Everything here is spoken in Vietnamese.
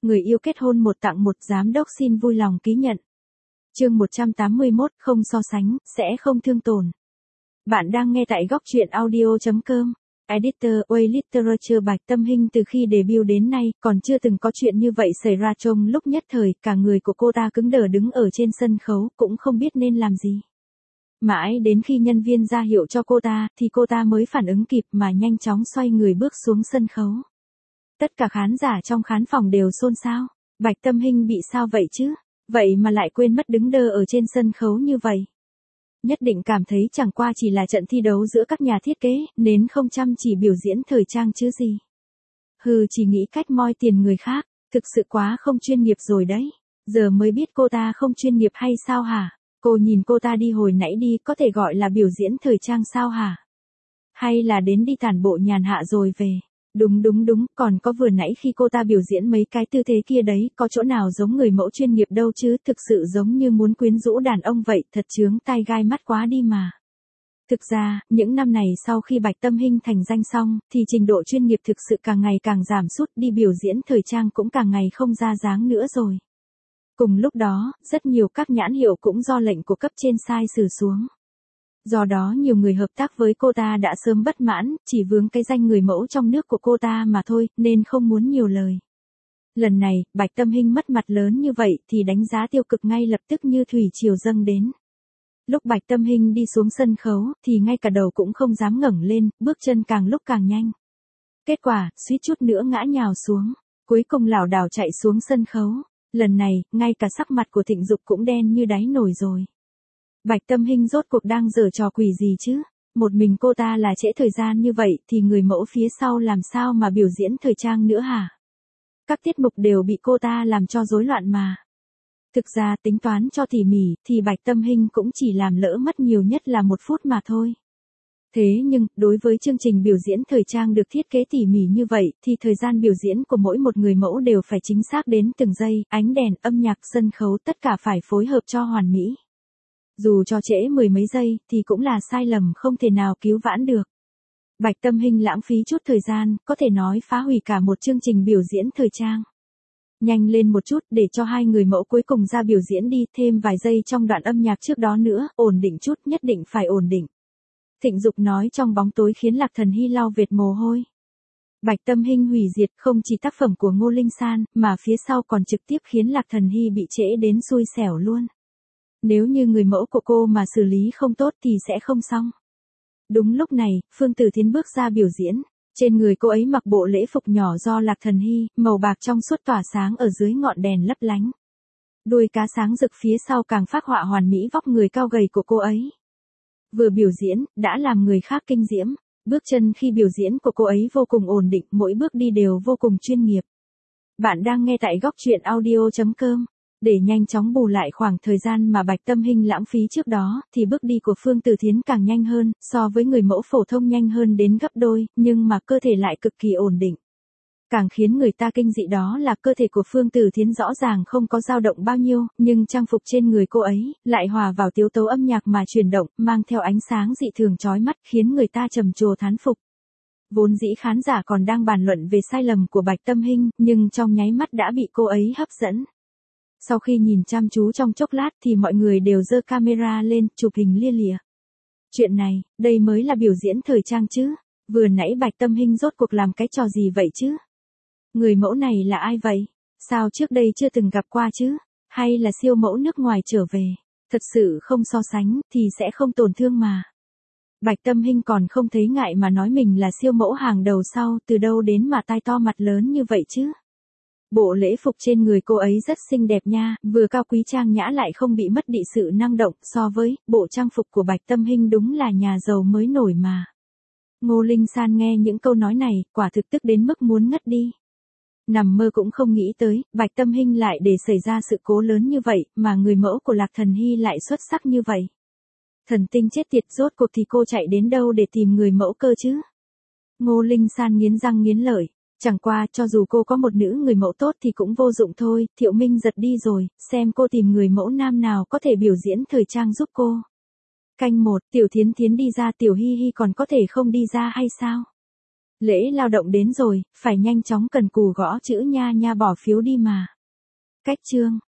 người yêu kết hôn một tặng một, giám đốc xin vui lòng ký nhận. Chương 181, không so sánh, sẽ không thương tổn. Bạn đang nghe tại góc truyện audio.com. Editor, Way Literature. Bạch Tâm Hinh từ khi debut đến nay, còn chưa từng có chuyện như vậy xảy ra. Trong lúc nhất thời, cả người của cô ta cứng đờ đứng ở trên sân khấu, cũng không biết nên làm gì. Mãi đến khi nhân viên ra hiệu cho cô ta, thì cô ta mới phản ứng kịp mà nhanh chóng xoay người bước xuống sân khấu. Tất cả khán giả trong khán phòng đều xôn xao. Bạch Tâm Hinh bị sao vậy chứ? Vậy mà lại quên mất đứng đơ ở trên sân khấu như vậy. Nhất định cảm thấy chẳng qua chỉ là trận thi đấu giữa các nhà thiết kế, nên không chăm chỉ biểu diễn thời trang chứ gì. Chỉ nghĩ cách moi tiền người khác, thực sự quá không chuyên nghiệp rồi đấy. Giờ mới biết cô ta không chuyên nghiệp hay sao hả? Cô nhìn cô ta đi hồi nãy đi, có thể gọi là biểu diễn thời trang sao hả? Hay là đến đi tản bộ nhàn hạ rồi về? Đúng, còn có vừa nãy khi cô ta biểu diễn mấy cái tư thế kia đấy, có chỗ nào giống người mẫu chuyên nghiệp đâu chứ, thực sự giống như muốn quyến rũ đàn ông vậy, thật chướng tai gai mắt quá đi mà. Thực ra, những năm này sau khi Bạch Tâm Hinh thành danh xong, thì trình độ chuyên nghiệp thực sự càng ngày càng giảm sút, đi biểu diễn thời trang cũng càng ngày không ra dáng nữa rồi. Cùng lúc đó, rất nhiều các nhãn hiệu cũng do lệnh của cấp trên sai xử xuống. Do đó nhiều người hợp tác với cô ta đã sớm bất mãn, chỉ vướng cái danh người mẫu trong nước của cô ta mà thôi, nên không muốn nhiều lời. Lần này, Bạch Tâm Hinh mất mặt lớn như vậy thì đánh giá tiêu cực ngay lập tức như thủy triều dâng đến. Lúc Bạch Tâm Hinh đi xuống sân khấu, thì ngay cả đầu cũng không dám ngẩng lên, bước chân càng lúc càng nhanh. Kết quả, suýt chút nữa ngã nhào xuống, cuối cùng lảo đảo chạy xuống sân khấu. Lần này, ngay cả sắc mặt của Thịnh Dục cũng đen như đáy nồi rồi. Bạch Tâm Hinh rốt cuộc đang giở trò quỷ gì chứ? Một mình cô ta là trễ thời gian như vậy thì người mẫu phía sau làm sao mà biểu diễn thời trang nữa hả? Các tiết mục đều bị cô ta làm cho rối loạn mà. Thực ra tính toán cho tỉ mỉ thì Bạch Tâm Hinh cũng chỉ làm lỡ mất nhiều nhất là 1 phút mà thôi. Thế nhưng, đối với chương trình biểu diễn thời trang được thiết kế tỉ mỉ như vậy thì thời gian biểu diễn của mỗi một người mẫu đều phải chính xác đến từng giây, ánh đèn, âm nhạc, sân khấu tất cả phải phối hợp cho hoàn mỹ. Dù cho trễ 10 mấy giây thì cũng là sai lầm không thể nào cứu vãn được. Bạch Tâm Hinh lãng phí chút thời gian, có thể nói phá hủy cả một chương trình biểu diễn thời trang. Nhanh lên một chút để cho hai người mẫu cuối cùng ra biểu diễn đi, thêm vài giây trong đoạn âm nhạc trước đó nữa, ổn định chút, nhất định phải ổn định. Thịnh Dục nói trong bóng tối khiến Lạc Thần Hy lau vệt mồ hôi. Bạch Tâm Hinh hủy diệt không chỉ tác phẩm của Ngô Linh San, mà phía sau còn trực tiếp khiến Lạc Thần Hy bị trễ đến xui xẻo luôn. Nếu như người mẫu của cô mà xử lý không tốt thì sẽ không xong. Đúng lúc này, Phương Tử Thiến bước ra biểu diễn. Trên người cô ấy mặc bộ lễ phục nhỏ do Lạc Thần Hy, màu bạc trong suốt tỏa sáng ở dưới ngọn đèn lấp lánh. Đuôi cá sáng rực phía sau càng phác họa hoàn mỹ vóc người cao gầy của cô ấy. Vừa biểu diễn, đã làm người khác kinh diễm. Bước chân khi biểu diễn của cô ấy vô cùng ổn định, mỗi bước đi đều vô cùng chuyên nghiệp. Bạn đang nghe tại góc truyện audio.com. Để nhanh chóng bù lại khoảng thời gian mà Bạch Tâm Hinh lãng phí trước đó, thì bước đi của Phương Tử Thiến càng nhanh hơn, so với người mẫu phổ thông nhanh hơn đến gấp đôi, nhưng mà cơ thể lại cực kỳ ổn định. Càng khiến người ta kinh dị đó là cơ thể của Phương Tử Thiến rõ ràng không có dao động bao nhiêu, nhưng trang phục trên người cô ấy lại hòa vào tiếu tấu âm nhạc mà chuyển động, mang theo ánh sáng dị thường chói mắt, khiến người ta trầm trồ thán phục. Vốn dĩ khán giả còn đang bàn luận về sai lầm của Bạch Tâm Hinh, nhưng trong nháy mắt đã bị cô ấy hấp dẫn. Sau khi nhìn chăm chú trong chốc lát thì mọi người đều giơ camera lên, chụp hình lia lịa. Chuyện này, đây mới là biểu diễn thời trang chứ. Vừa nãy Bạch Tâm Hinh rốt cuộc làm cái trò gì vậy chứ? Người mẫu này là ai vậy? Sao trước đây chưa từng gặp qua chứ? Hay là siêu mẫu nước ngoài trở về? Thật sự không so sánh thì sẽ không tổn thương mà. Bạch Tâm Hinh còn không thấy ngại mà nói mình là siêu mẫu hàng đầu sau, từ đâu đến mà tai to mặt lớn như vậy chứ? Bộ lễ phục trên người cô ấy rất xinh đẹp nha, vừa cao quý trang nhã lại không bị mất đi sự năng động, so với bộ trang phục của Bạch Tâm Hinh đúng là nhà giàu mới nổi mà. Ngô Linh San nghe những câu nói này, quả thực tức đến mức muốn ngất đi. Nằm mơ cũng không nghĩ tới, Bạch Tâm Hinh lại để xảy ra sự cố lớn như vậy, mà người mẫu của Lạc Thần Hy lại xuất sắc như vậy. Thần tinh chết tiệt, rốt cuộc thì cô chạy đến đâu để tìm người mẫu cơ chứ? Ngô Linh San nghiến răng nghiến lợi. Chẳng qua, cho dù cô có một nữ người mẫu tốt thì cũng vô dụng thôi, Thiệu Minh giật đi rồi, xem cô tìm người mẫu nam nào có thể biểu diễn thời trang giúp cô. Canh 1, Tiểu Thiến Thiến đi ra, Tiểu Hi Hi còn có thể không đi ra hay sao? Lễ lao động đến rồi, phải nhanh chóng cần cù gõ chữ nha nha bỏ phiếu đi mà. Cách chương